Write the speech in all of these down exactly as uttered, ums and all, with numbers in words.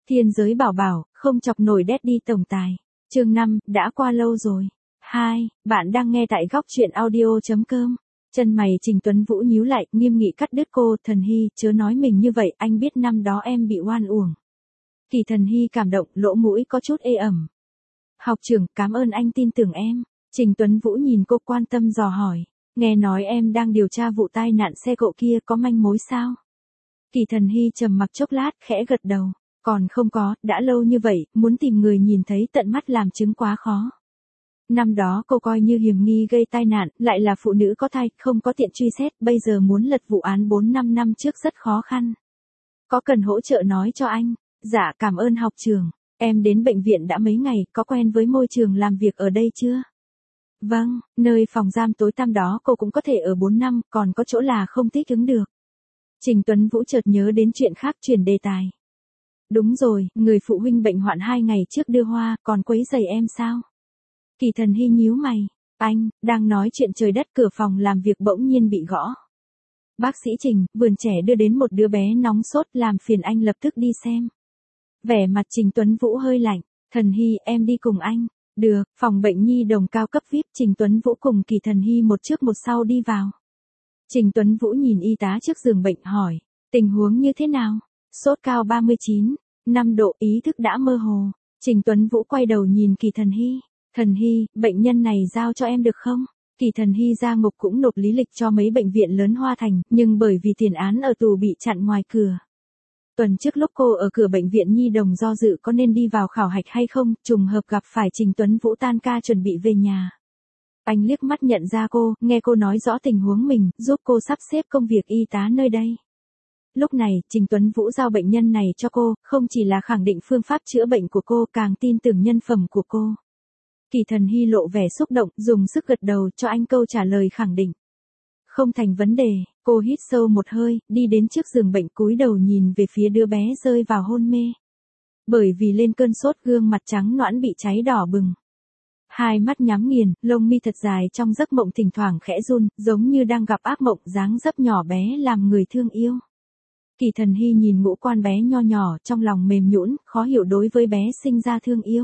Thiên giới bảo bảo, không chọc nổi Daddy tổng tài. Chương năm, đã qua lâu rồi. hai, bạn đang nghe tại góc truyện audio chấm com. Chân mày Trình Tuấn Vũ nhíu lại, nghiêm nghị cắt đứt cô, Thần Hy, chớ nói mình như vậy, anh biết năm đó em bị oan uổng. Kỳ Thần Hy cảm động, lỗ mũi có chút ê ẩm. Học trưởng, cảm ơn anh tin tưởng em. Trình Tuấn Vũ nhìn cô quan tâm dò hỏi. Nghe nói em đang điều tra vụ tai nạn xe cộ kia, có manh mối sao? Kỳ Thần Hy trầm mặc chốc lát, khẽ gật đầu. Còn không có, đã lâu như vậy, muốn tìm người nhìn thấy tận mắt làm chứng quá khó. Năm đó cô coi như hiểm nghi gây tai nạn, lại là phụ nữ có thai, không có tiện truy xét, bây giờ muốn lật vụ án bốn năm năm trước rất khó khăn. Có cần hỗ trợ nói cho anh? Dạ cảm ơn học trưởng, em đến bệnh viện đã mấy ngày, có quen với môi trường làm việc ở đây chưa? Vâng, nơi phòng giam tối tăm đó cô cũng có thể ở bốn năm, còn có chỗ là không thích ứng được. Trình Tuấn Vũ chợt nhớ đến chuyện khác chuyển đề tài. Đúng rồi, người phụ huynh bệnh hoạn hai ngày trước đưa hoa, còn quấy rầy em sao? Kỳ Thần Hy nhíu mày, anh, đang nói chuyện trời đất, cửa phòng làm việc bỗng nhiên bị gõ. Bác sĩ Trình, vườn trẻ đưa đến một đứa bé nóng sốt, làm phiền anh lập tức đi xem. Vẻ mặt Trình Tuấn Vũ hơi lạnh, Thần Hy, em đi cùng anh. Được, phòng bệnh nhi đồng cao cấp vi ai pi, Trình Tuấn Vũ cùng Kỳ Thần Hy một trước một sau đi vào. Trình Tuấn Vũ nhìn y tá trước giường bệnh hỏi, tình huống như thế nào? Sốt cao ba mươi chín phẩy năm độ, ý thức đã mơ hồ. Trình Tuấn Vũ quay đầu nhìn Kỳ Thần Hy. Thần Hy, bệnh nhân này giao cho em được không? Kỳ Thần Hy ra ngục cũng nộp lý lịch cho mấy bệnh viện lớn Hoa Thành, nhưng bởi vì tiền án ở tù bị chặn ngoài cửa. Tuần trước lúc cô ở cửa bệnh viện nhi đồng do dự có nên đi vào khảo hạch hay không, trùng hợp gặp phải Trình Tuấn Vũ tan ca chuẩn bị về nhà. Anh liếc mắt nhận ra cô, nghe cô nói rõ tình huống mình, giúp cô sắp xếp công việc y tá nơi đây. Lúc này, Trình Tuấn Vũ giao bệnh nhân này cho cô, không chỉ là khẳng định phương pháp chữa bệnh của cô, càng tin tưởng nhân phẩm của cô. Kỳ Thần Hy lộ vẻ xúc động, dùng sức gật đầu cho anh câu trả lời khẳng định. Không thành vấn đề, cô hít sâu một hơi, đi đến trước giường bệnh cúi đầu nhìn về phía đứa bé rơi vào hôn mê. Bởi vì lên cơn sốt, gương mặt trắng nõn bị cháy đỏ bừng. Hai mắt nhắm nghiền, lông mi thật dài trong giấc mộng thỉnh thoảng khẽ run, giống như đang gặp ác mộng, dáng dấp nhỏ bé làm người thương yêu. Kỳ Thần Hy nhìn ngũ quan bé nho nhỏ, trong lòng mềm nhũn, khó hiểu đối với bé sinh ra thương yêu.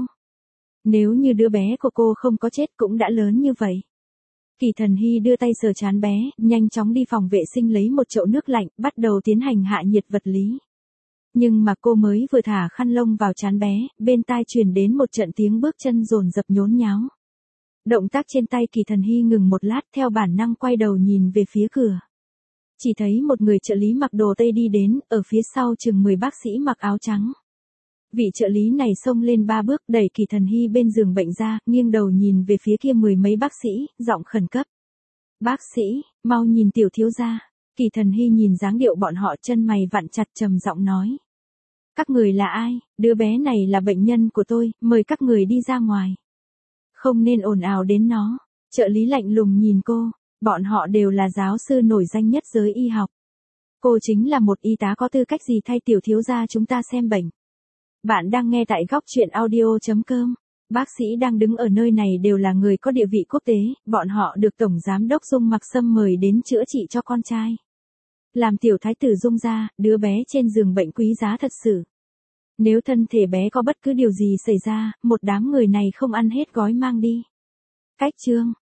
Nếu như đứa bé của cô không có chết cũng đã lớn như vậy. Kỳ Thần Hy đưa tay sờ trán bé, nhanh chóng đi phòng vệ sinh lấy một chậu nước lạnh, bắt đầu tiến hành hạ nhiệt vật lý. Nhưng mà cô mới vừa thả khăn lông vào trán bé, bên tai truyền đến một trận tiếng bước chân dồn dập nhốn nháo. Động tác trên tay Kỳ Thần Hy ngừng một lát, theo bản năng quay đầu nhìn về phía cửa. Chỉ thấy một người trợ lý mặc đồ tây đi đến, ở phía sau chừng mười bác sĩ mặc áo trắng. Vị trợ lý này xông lên ba bước, đẩy Kỳ Thần Hy bên giường bệnh ra, nghiêng đầu nhìn về phía kia mười mấy bác sĩ, giọng khẩn cấp. Bác sĩ, mau nhìn tiểu thiếu gia. Kỳ Thần Hy nhìn dáng điệu bọn họ, chân mày vặn chặt, trầm giọng nói. Các người là ai? Đứa bé này là bệnh nhân của tôi, mời các người đi ra ngoài. Không nên ồn ào đến nó. Trợ lý lạnh lùng nhìn cô, bọn họ đều là giáo sư nổi danh nhất giới y học. Cô chính là một y tá, có tư cách gì thay tiểu thiếu gia chúng ta xem bệnh. Bạn đang nghe tại góc truyện audio chấm com. Bác sĩ đang đứng ở nơi này đều là người có địa vị quốc tế, bọn họ được Tổng Giám đốc Dung Mặc Sâm mời đến chữa trị cho con trai. Làm tiểu thái tử Dung ra, đứa bé trên giường bệnh quý giá thật sự. Nếu thân thể bé có bất cứ điều gì xảy ra, một đám người này không ăn hết gói mang đi. Cách chương,